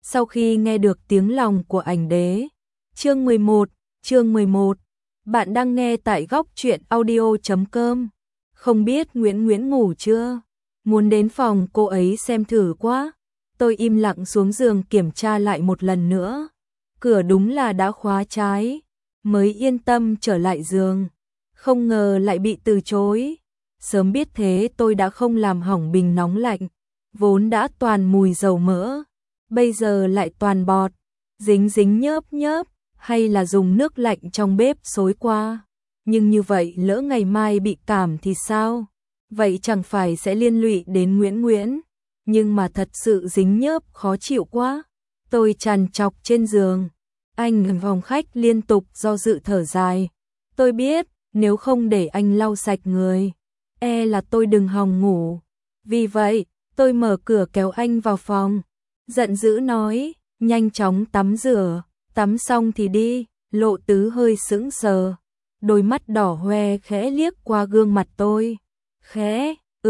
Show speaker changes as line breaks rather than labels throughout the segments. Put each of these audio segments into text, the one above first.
Sau khi nghe được tiếng lòng của ảnh đế. Chương 11. Bạn đang nghe tại góc truyện audio.com. Không biết Nguyễn Nguyễn ngủ chưa? Muốn đến phòng cô ấy xem thử quá. Tôi im lặng xuống giường kiểm tra lại một lần nữa. Cửa đúng là đã khóa trái. Mới yên tâm trở lại giường. Không ngờ lại bị từ chối. Sớm biết thế tôi đã không làm hỏng bình nóng lạnh. Vốn đã toàn mùi dầu mỡ. Bây giờ lại toàn bọt. Dính dính nhớp nhớp. Hay là dùng nước lạnh trong bếp xối qua. Nhưng như vậy lỡ ngày mai bị cảm thì sao? Vậy chẳng phải sẽ liên lụy đến Nguyễn Nguyễn. Nhưng mà thật sự dính nhớp khó chịu quá. Tôi trằn trọc trên giường. Anh ở phòng khách liên tục do dự thở dài. Tôi biết nếu không để anh lau sạch người, là tôi đừng hòng ngủ. Vì vậy tôi mở cửa kéo anh vào phòng. Giận dữ nói, nhanh chóng tắm rửa. Tắm xong thì đi. Lộ Tứ hơi sững sờ. Đôi mắt đỏ hoe khẽ liếc qua gương mặt tôi. Khẽ,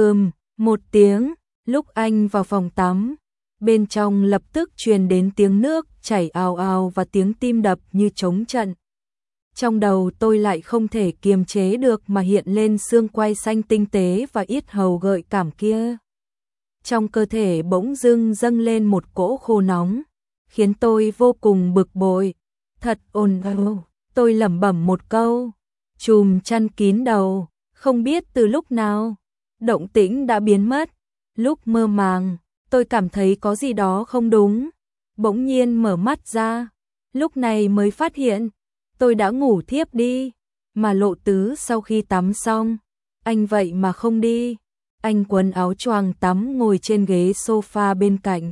một tiếng. Lúc anh vào phòng tắm, bên trong lập tức truyền đến tiếng nước chảy ào ào và tiếng tim đập như trống trận. Trong đầu tôi lại không thể kiềm chế được mà hiện lên xương quai xanh tinh tế và yết hầu gợi cảm kia. Trong cơ thể bỗng dưng dâng lên một cỗ khô nóng, khiến tôi vô cùng bực bội. Thật ồn ào, tôi lẩm bẩm một câu, chùm chăn kín đầu. Không biết từ lúc nào, động tĩnh đã biến mất. Lúc mơ màng, tôi cảm thấy có gì đó không đúng. Bỗng nhiên mở mắt ra, lúc này mới phát hiện, tôi đã ngủ thiếp đi. Mà Lộ Tứ sau khi tắm xong, anh vậy mà không đi. Anh quấn áo choàng tắm ngồi trên ghế sofa bên cạnh.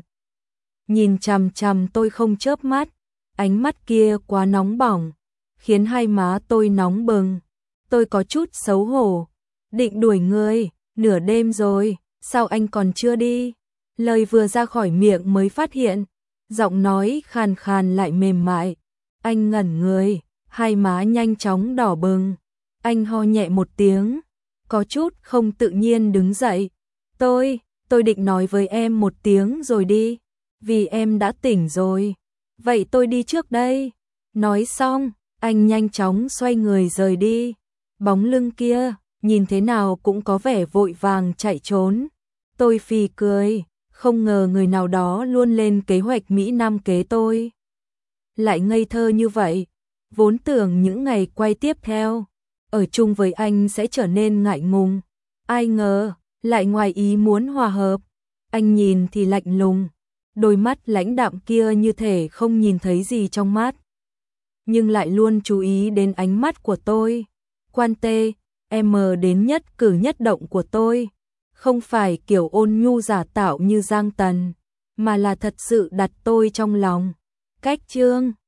Nhìn chằm chằm tôi không chớp mắt, ánh mắt kia quá nóng bỏng, khiến hai má tôi nóng bừng. Tôi có chút xấu hổ, định đuổi người, nửa đêm rồi, sao anh còn chưa đi? Lời vừa ra khỏi miệng mới phát hiện, giọng nói khàn khàn lại mềm mại. Anh ngẩn người, hai má nhanh chóng đỏ bừng. Anh ho nhẹ một tiếng, có chút không tự nhiên đứng dậy. Tôi định nói với em một tiếng rồi đi, vì em đã tỉnh rồi. Vậy tôi đi trước đây. Nói xong, anh nhanh chóng xoay người rời đi. Bóng lưng kia, nhìn thế nào cũng có vẻ vội vàng chạy trốn. Tôi phì cười, không ngờ người nào đó luôn lên kế hoạch Mỹ Nam kế tôi. Lại ngây thơ như vậy, vốn tưởng những ngày quay tiếp theo, ở chung với anh sẽ trở nên ngại ngùng. Ai ngờ, lại ngoài ý muốn hòa hợp. Anh nhìn thì lạnh lùng, đôi mắt lãnh đạm kia như thể không nhìn thấy gì trong mắt. Nhưng lại luôn chú ý đến ánh mắt của tôi. Quan tê, em đến nhất cử nhất động của tôi. Không phải kiểu ôn nhu giả tạo như Giang Tần, mà là thật sự đặt tôi trong lòng. Cách chương